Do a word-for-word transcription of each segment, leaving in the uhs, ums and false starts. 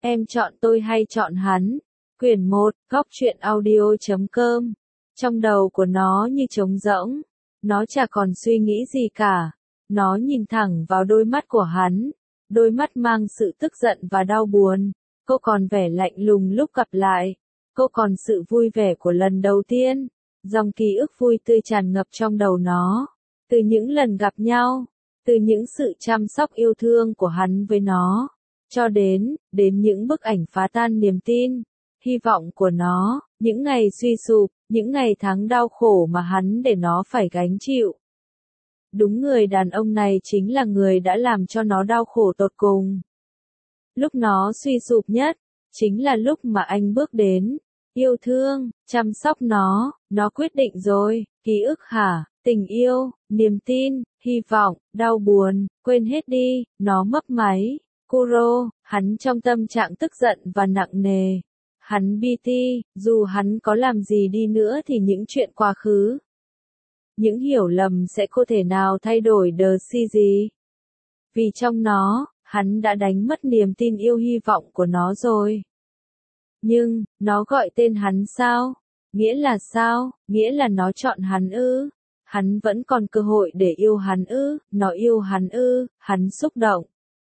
Em chọn tôi hay chọn hắn? Quyển một, góc truyện audio chấm com. Trong đầu của nó như trống rỗng. Nó chả còn suy nghĩ gì cả. Nó nhìn thẳng vào đôi mắt của hắn. Đôi mắt mang sự tức giận và đau buồn. Cô còn vẻ lạnh lùng lúc gặp lại. Cô còn sự vui vẻ của lần đầu tiên. Dòng ký ức vui tươi tràn ngập trong đầu nó. Từ những lần gặp nhau. Từ những sự chăm sóc yêu thương của hắn với nó. Cho đến, đến những bức ảnh phá tan niềm tin, hy vọng của nó, những ngày suy sụp, những ngày tháng đau khổ mà hắn để nó phải gánh chịu. Đúng, người đàn ông này chính là người đã làm cho nó đau khổ tột cùng. Lúc nó suy sụp nhất, chính là lúc mà anh bước đến, yêu thương, chăm sóc nó, nó quyết định rồi, ký ức hả, tình yêu, niềm tin, hy vọng, đau buồn, quên hết đi, nó mấp máy. Kuro, hắn trong tâm trạng tức giận và nặng nề. Hắn bê tê, dù hắn có làm gì đi nữa thì những chuyện quá khứ, những hiểu lầm sẽ không thể nào thay đổi đờ si gì. Vì trong nó, hắn đã đánh mất niềm tin yêu hy vọng của nó rồi. Nhưng, nó gọi tên hắn sao? Nghĩa là sao? Nghĩa là nó chọn hắn ư? Hắn vẫn còn cơ hội để yêu hắn ư? Nó yêu hắn ư? Hắn xúc động.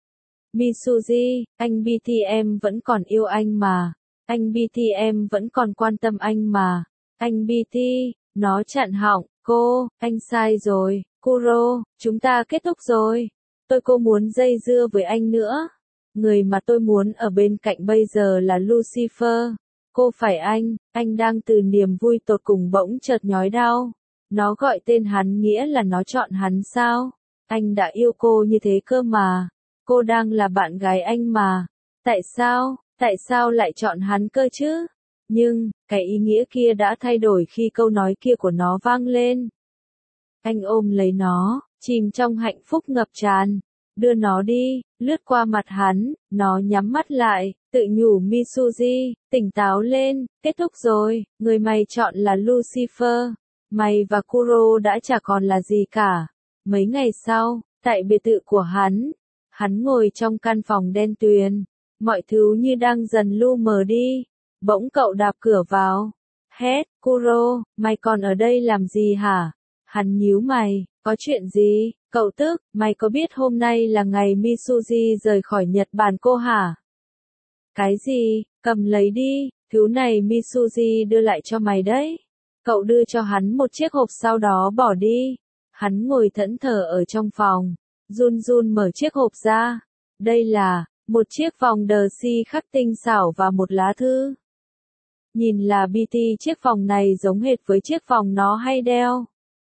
Mitsuji, anh bê tê em vẫn còn yêu anh mà. Anh bê tê em vẫn còn quan tâm anh mà. Anh bê tê, nó chặn họng, cô, anh sai rồi, Kuro, chúng ta kết thúc rồi. Tôi không muốn dây dưa với anh nữa. Người mà tôi muốn ở bên cạnh bây giờ là Lucifer. Cô phải anh, anh đang từ niềm vui tột cùng bỗng chợt nhói đau. Nó gọi tên hắn nghĩa là nó chọn hắn sao? Anh đã yêu cô như thế cơ mà. Cô đang là bạn gái anh mà. Tại sao, tại sao lại chọn hắn cơ chứ? Nhưng, cái ý nghĩa kia đã thay đổi khi câu nói kia của nó vang lên. Anh ôm lấy nó, chìm trong hạnh phúc ngập tràn. Đưa nó đi, lướt qua mặt hắn, nó nhắm mắt lại, tự nhủ Mitsuji, tỉnh táo lên, kết thúc rồi, người mày chọn là Lucifer. Mày và Kuro đã chả còn là gì cả. Mấy ngày sau, tại biệt thự của hắn, hắn ngồi trong căn phòng đen tuyền, mọi thứ như đang dần lu mờ đi. Bỗng cậu đạp cửa vào. Hét, Kuro, mày còn ở đây làm gì hả? Hắn nhíu mày, có chuyện gì? Cậu tức, mày có biết hôm nay là ngày Mitsuji rời khỏi Nhật Bản cô hả? Cái gì? Cầm lấy đi, thứ này Mitsuji đưa lại cho mày đấy. Cậu đưa cho hắn một chiếc hộp sau đó bỏ đi. Hắn ngồi thẫn thờ ở trong phòng. Run run mở chiếc hộp ra. Đây là một chiếc vòng đờ si khắc tinh xảo và một lá thư. Nhìn là bê tê, chiếc vòng này giống hệt với chiếc vòng nó hay đeo.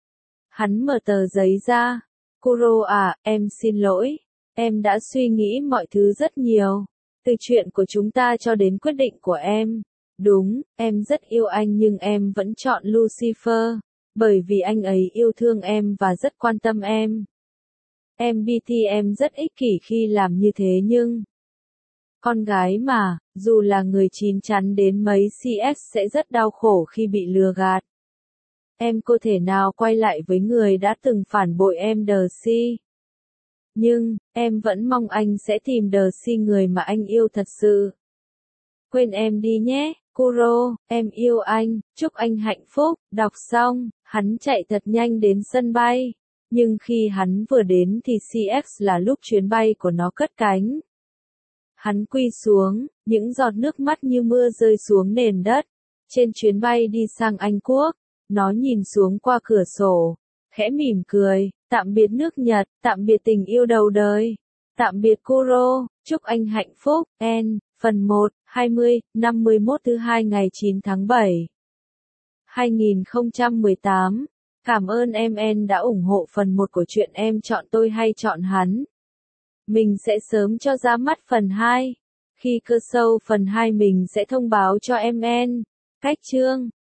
Hắn mở tờ giấy ra. Kuro à, em xin lỗi. Em đã suy nghĩ mọi thứ rất nhiều. Từ chuyện của chúng ta cho đến quyết định của em. Đúng, em rất yêu anh nhưng em vẫn chọn Lucifer. Bởi vì anh ấy yêu thương em và rất quan tâm em. Em bê tê em rất ích kỷ khi làm như thế nhưng... Con gái mà, dù là người chín chắn đến mấy xê ét sẽ rất đau khổ khi bị lừa gạt. Em có thể nào quay lại với người đã từng phản bội em đờ si. Nhưng, em vẫn mong anh sẽ tìm đờ si người mà anh yêu thật sự. Quên em đi nhé, Kuro, em yêu anh, chúc anh hạnh phúc. Đọc xong, hắn chạy thật nhanh đến sân bay. Nhưng khi hắn vừa đến thì xê ét là lúc chuyến bay của nó cất cánh. Hắn quỳ xuống, những giọt nước mắt như mưa rơi xuống nền đất. Trên chuyến bay đi sang Anh Quốc, nó nhìn xuống qua cửa sổ, khẽ mỉm cười, tạm biệt nước Nhật, tạm biệt tình yêu đầu đời. Tạm biệt Kuro, chúc anh hạnh phúc. N, phần một, hai mươi, năm mươi mốt thứ hai ngày chín tháng bảy, hai nghìn không trăm mười tám. Cảm ơn em N đã ủng hộ phần một của chuyện Em chọn tôi hay chọn hắn. Mình sẽ sớm cho ra mắt phần hai. Khi cơ sâu phần hai mình sẽ thông báo cho em N. Cách chương